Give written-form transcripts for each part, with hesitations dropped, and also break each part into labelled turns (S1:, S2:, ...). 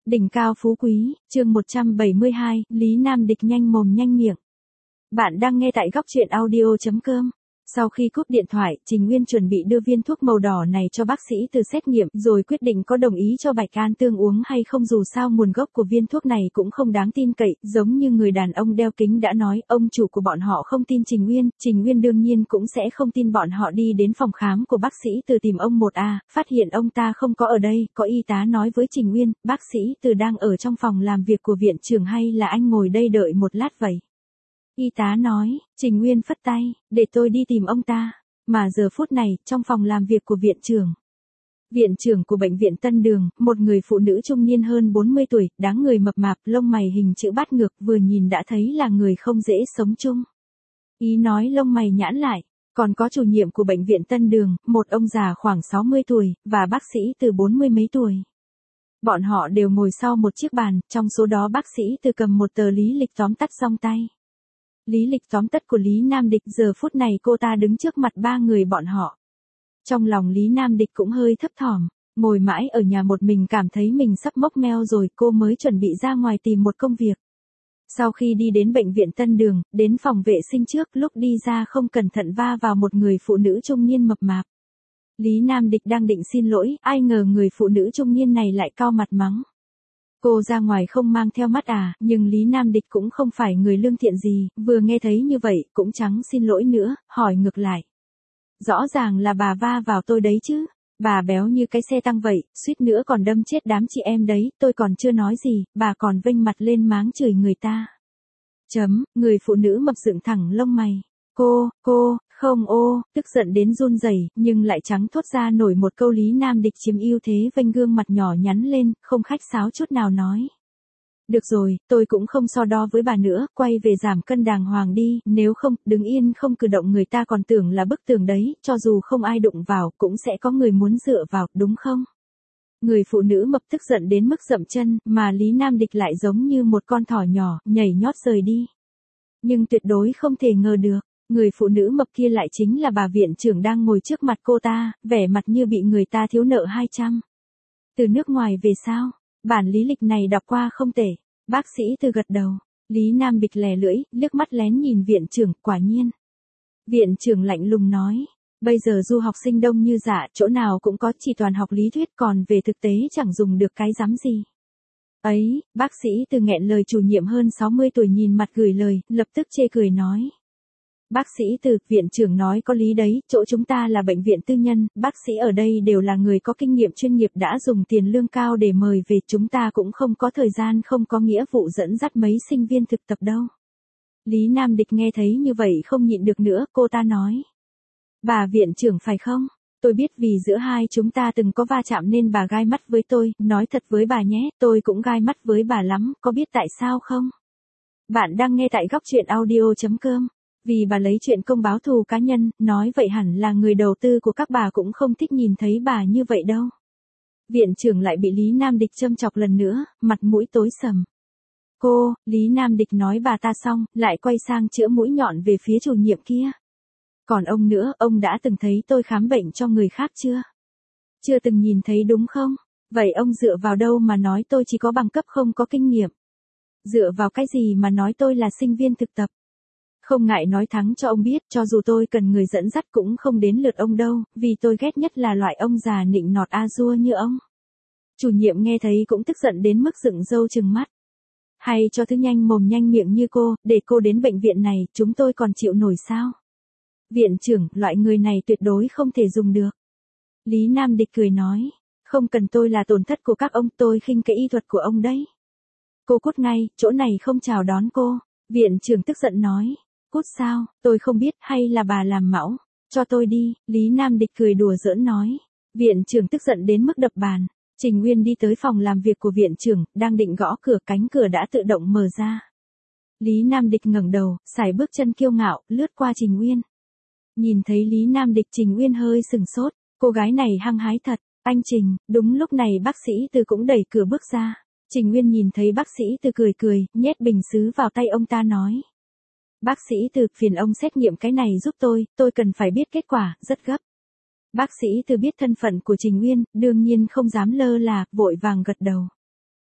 S1: Đỉnh cao phú quý, chương 172, Lý Nam Địch nhanh mồm nhanh miệng. Bạn đang nghe tại góc truyện audio.com. Sau khi cúp điện thoại, Trình Nguyên chuẩn bị đưa viên thuốc màu đỏ này cho bác sĩ từ xét nghiệm rồi quyết định có đồng ý cho Bạch An Tương uống hay không, dù sao nguồn gốc của viên thuốc này cũng không đáng tin cậy, giống như người đàn ông đeo kính đã nói, ông chủ của bọn họ không tin Trình Nguyên đương nhiên cũng sẽ không tin. Bọn họ đi đến phòng khám của bác sĩ từ tìm ông 1A, phát hiện ông ta không có ở đây, có y tá nói với Trình Nguyên, bác sĩ từ đang ở trong phòng làm việc của viện trưởng, hay là anh ngồi đây đợi một lát vậy? Y tá nói. Trình Nguyên phất tay, để tôi đi tìm ông ta. Mà giờ phút này, trong phòng làm việc của viện trưởng. Viện trưởng của bệnh viện Tân Đường, một người phụ nữ trung niên hơn 40 tuổi, dáng người mập mạp, lông mày hình chữ bát ngược, vừa nhìn đã thấy là người không dễ sống chung. Ý nói lông mày nhãn lại. Còn có chủ nhiệm của bệnh viện Tân Đường, một ông già khoảng 60 tuổi, và bác sĩ từ 40 mấy tuổi. Bọn họ đều ngồi sau một chiếc bàn, trong số đó bác sĩ từ cầm một tờ lý lịch tóm tắt trong tay. Lý lịch tóm tắt của Lý Nam Địch, giờ phút này cô ta đứng trước mặt ba người bọn họ. Trong lòng Lý Nam Địch cũng hơi thấp thỏm, ngồi mãi ở nhà một mình cảm thấy mình sắp mốc meo rồi, cô mới chuẩn bị ra ngoài tìm một công việc. Sau khi đi đến bệnh viện Tân Đường, đến phòng vệ sinh trước, lúc đi ra không cẩn thận va vào một người phụ nữ trung niên mập mạp. Lý Nam Địch đang định xin lỗi, ai ngờ người phụ nữ trung niên này lại cau mặt mắng. Cô ra ngoài không mang theo mắt à, nhưng Lý Nam Địch cũng không phải người lương thiện gì, vừa nghe thấy như vậy, cũng chẳng xin lỗi nữa, hỏi ngược lại. Rõ ràng là bà va vào tôi đấy chứ, bà béo như cái xe tăng vậy, suýt nữa còn đâm chết đám chị em đấy, tôi còn chưa nói gì, bà còn vênh mặt lên máng chửi người ta. Người phụ nữ mập dựng thẳng lông mày. Không tức giận đến run rẩy, nhưng lại chẳng thốt ra nổi một câu. Lý Nam Địch chiếm ưu thế, vênh gương mặt nhỏ nhắn lên, không khách sáo chút nào nói. Được rồi, tôi cũng không so đo với bà nữa, quay về giảm cân đàng hoàng đi, nếu không, đứng yên không cử động người ta còn tưởng là bức tường đấy, cho dù không ai đụng vào, cũng sẽ có người muốn dựa vào, đúng không? Người phụ nữ mập tức giận đến mức dậm chân, mà Lý Nam Địch lại giống như một con thỏ nhỏ, nhảy nhót rời đi. Nhưng tuyệt đối không thể ngờ được. Người phụ nữ mập kia lại chính là bà viện trưởng đang ngồi trước mặt cô ta, vẻ mặt như bị người ta thiếu nợ 200. Từ nước ngoài về sao? Bản lý lịch này đọc qua không tệ. Bác sĩ từ gật đầu. Lý Nam Địch lè lưỡi, liếc mắt lén nhìn viện trưởng, quả nhiên. Viện trưởng lạnh lùng nói. Bây giờ du học sinh đông như dạ, chỗ nào cũng có, chỉ toàn học lý thuyết, còn về thực tế chẳng dùng được cái dám gì. Ấy, bác sĩ từ nghẹn lời. Chủ nhiệm hơn 60 tuổi nhìn mặt gửi lời, lập tức chê cười nói. Bác sĩ từ, viện trưởng nói có lý đấy, chỗ chúng ta là bệnh viện tư nhân, bác sĩ ở đây đều là người có kinh nghiệm chuyên nghiệp, đã dùng tiền lương cao để mời về, chúng ta cũng không có thời gian, không có nghĩa vụ dẫn dắt mấy sinh viên thực tập đâu. Lý Nam Địch nghe thấy như vậy không nhịn được nữa, cô ta nói. Bà viện trưởng phải không? Tôi biết vì giữa hai chúng ta từng có va chạm nên bà gai mắt với tôi, nói thật với bà nhé, tôi cũng gai mắt với bà lắm, có biết tại sao không? Bạn đang nghe tại góc truyện audio.com. Vì bà lấy chuyện công báo thù cá nhân, nói vậy hẳn là người đầu tư của các bà cũng không thích nhìn thấy bà như vậy đâu. Viện trưởng lại bị Lý Nam Địch châm chọc lần nữa, mặt mũi tối sầm. Lý Nam Địch nói bà ta xong, lại quay sang chĩa mũi nhọn về phía chủ nhiệm kia. Còn ông nữa, ông đã từng thấy tôi khám bệnh cho người khác chưa? Chưa từng nhìn thấy đúng không? Vậy ông dựa vào đâu mà nói tôi chỉ có bằng cấp không có kinh nghiệm? Dựa vào cái gì mà nói tôi là sinh viên thực tập? Không ngại nói thẳng cho ông biết, cho dù tôi cần người dẫn dắt cũng không đến lượt ông đâu, vì tôi ghét nhất là loại ông già nịnh nọt a dua như ông. Chủ nhiệm nghe thấy cũng tức giận đến mức dựng râu trừng mắt. Hay cho thứ nhanh mồm nhanh miệng như cô, để cô đến bệnh viện này, chúng tôi còn chịu nổi sao? Viện trưởng, loại người này tuyệt đối không thể dùng được. Lý Nam Địch cười nói, không cần tôi là tổn thất của các ông, tôi khinh cái y thuật của ông đấy. Cô cút ngay, chỗ này không chào đón cô. Viện trưởng tức giận nói. Cút sao, tôi không biết, hay là bà làm mão, cho tôi đi, Lý Nam Địch cười đùa giỡn nói. Viện trưởng tức giận đến mức đập bàn. Trình Nguyên đi tới phòng làm việc của viện trưởng, đang định gõ cửa, cánh cửa đã tự động mở ra. Lý Nam Địch ngẩng đầu, sải bước chân kiêu ngạo, lướt qua Trình Nguyên. Nhìn thấy Lý Nam Địch, Trình Nguyên hơi sừng sốt, cô gái này hăng hái thật, anh Trình. Đúng lúc này bác sĩ Từ cũng đẩy cửa bước ra. Trình Nguyên nhìn thấy bác sĩ Từ cười, nhét bình sứ vào tay ông ta nói. Bác sĩ Từ, phiền ông xét nghiệm cái này giúp tôi cần phải biết kết quả, rất gấp. Bác sĩ Từ biết thân phận của Trình Nguyên, đương nhiên không dám lơ là, vội vàng gật đầu.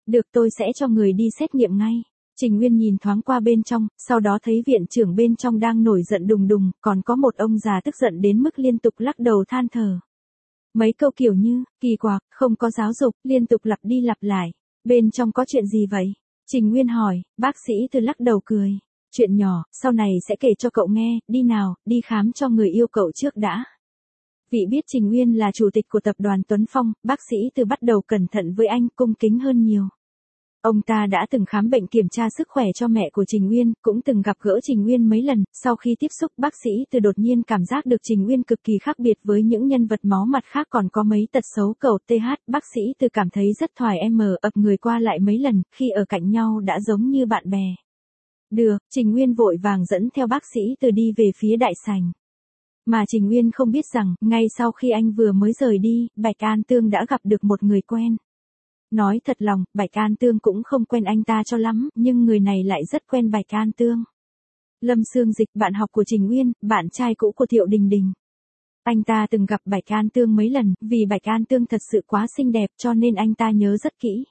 S1: Được, tôi sẽ cho người đi xét nghiệm ngay. Trình Nguyên nhìn thoáng qua bên trong, sau đó thấy viện trưởng bên trong đang nổi giận đùng đùng, còn có một ông già tức giận đến mức liên tục lắc đầu than thở. Mấy câu kiểu như, kỳ quặc, không có giáo dục, liên tục lặp đi lặp lại. Bên trong có chuyện gì vậy? Trình Nguyên hỏi, bác sĩ Từ lắc đầu cười. Chuyện nhỏ, sau này sẽ kể cho cậu nghe, đi nào, đi khám cho người yêu cậu trước đã. Vị biết Trình Nguyên là chủ tịch của tập đoàn Tuấn Phong, bác sĩ Từ bắt đầu cẩn thận với anh, cung kính hơn nhiều. Ông ta đã từng khám bệnh kiểm tra sức khỏe cho mẹ của Trình Nguyên, cũng từng gặp gỡ Trình Nguyên mấy lần, sau khi tiếp xúc bác sĩ Từ đột nhiên cảm giác được Trình Nguyên cực kỳ khác biệt với những nhân vật máu mặt khác còn có mấy tật xấu cậu TH, bác sĩ Từ cảm thấy rất thoải ập người qua lại mấy lần, khi ở cạnh nhau đã giống như bạn bè. Được, Trình Nguyên vội vàng dẫn theo bác sĩ Từ đi về phía đại sảnh. Mà Trình Nguyên không biết rằng, ngay sau khi anh vừa mới rời đi, Bạch An Tương đã gặp được một người quen. Nói thật lòng, Bạch An Tương cũng không quen anh ta cho lắm, nhưng người này lại rất quen Bạch An Tương. Lâm Sương Dịch, bạn học của Trình Nguyên, bạn trai cũ của Thiệu Đình Đình. Anh ta từng gặp Bạch An Tương mấy lần, vì Bạch An Tương thật sự quá xinh đẹp cho nên anh ta nhớ rất kỹ.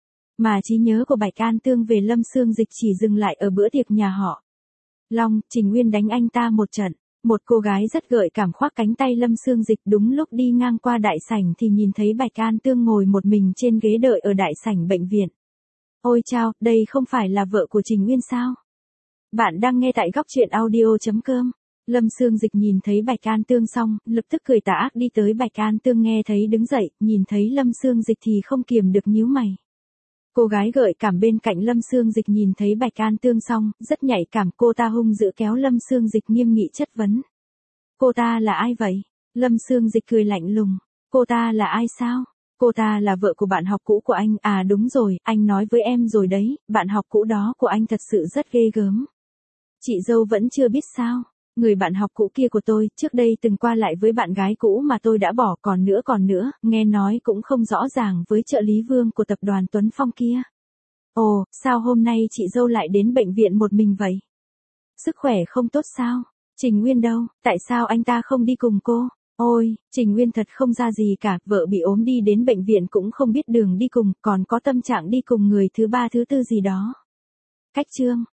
S1: Mà trí nhớ của Bạch An Tương về Lâm Sương Dịch chỉ dừng lại ở bữa tiệc nhà họ Long, Trình Nguyên đánh anh ta một trận. Một cô gái rất gợi cảm khoác cánh tay Lâm Sương Dịch, đúng lúc đi ngang qua đại sảnh thì nhìn thấy Bạch An Tương ngồi một mình trên ghế đợi ở đại sảnh bệnh viện. Ôi chao, đây không phải là vợ của Trình Nguyên sao? Bạn đang nghe tại góc truyện audio.com. Lâm Sương Dịch nhìn thấy Bạch An Tương xong, lập tức cười tà ác đi tới Bạch An Tương, nghe thấy đứng dậy, nhìn thấy Lâm Sương Dịch thì không kiềm được nhíu mày. Cô gái gợi cảm bên cạnh Lâm Sương Dịch nhìn thấy Bạch An Tương xong, rất nhạy cảm, cô ta hung dữ kéo Lâm Sương Dịch nghiêm nghị chất vấn. Cô ta là ai vậy? Lâm Sương Dịch cười lạnh lùng. Cô ta là ai sao? Cô ta là vợ của bạn học cũ của anh, à đúng rồi, anh nói với em rồi đấy, bạn học cũ đó của anh thật sự rất ghê gớm. Chị dâu vẫn chưa biết sao? Người bạn học cũ kia của tôi, trước đây từng qua lại với bạn gái cũ mà tôi đã bỏ, còn nữa, nghe nói cũng không rõ ràng với trợ lý Vương của tập đoàn Tuấn Phong kia. Ồ, sao hôm nay chị dâu lại đến bệnh viện một mình vậy? Sức khỏe không tốt sao? Trình Nguyên đâu, tại sao anh ta không đi cùng cô? Ôi, Trình Nguyên thật không ra gì cả, vợ bị ốm đi đến bệnh viện cũng không biết đường đi cùng, còn có tâm trạng đi cùng người thứ ba thứ tư gì đó. Cách chương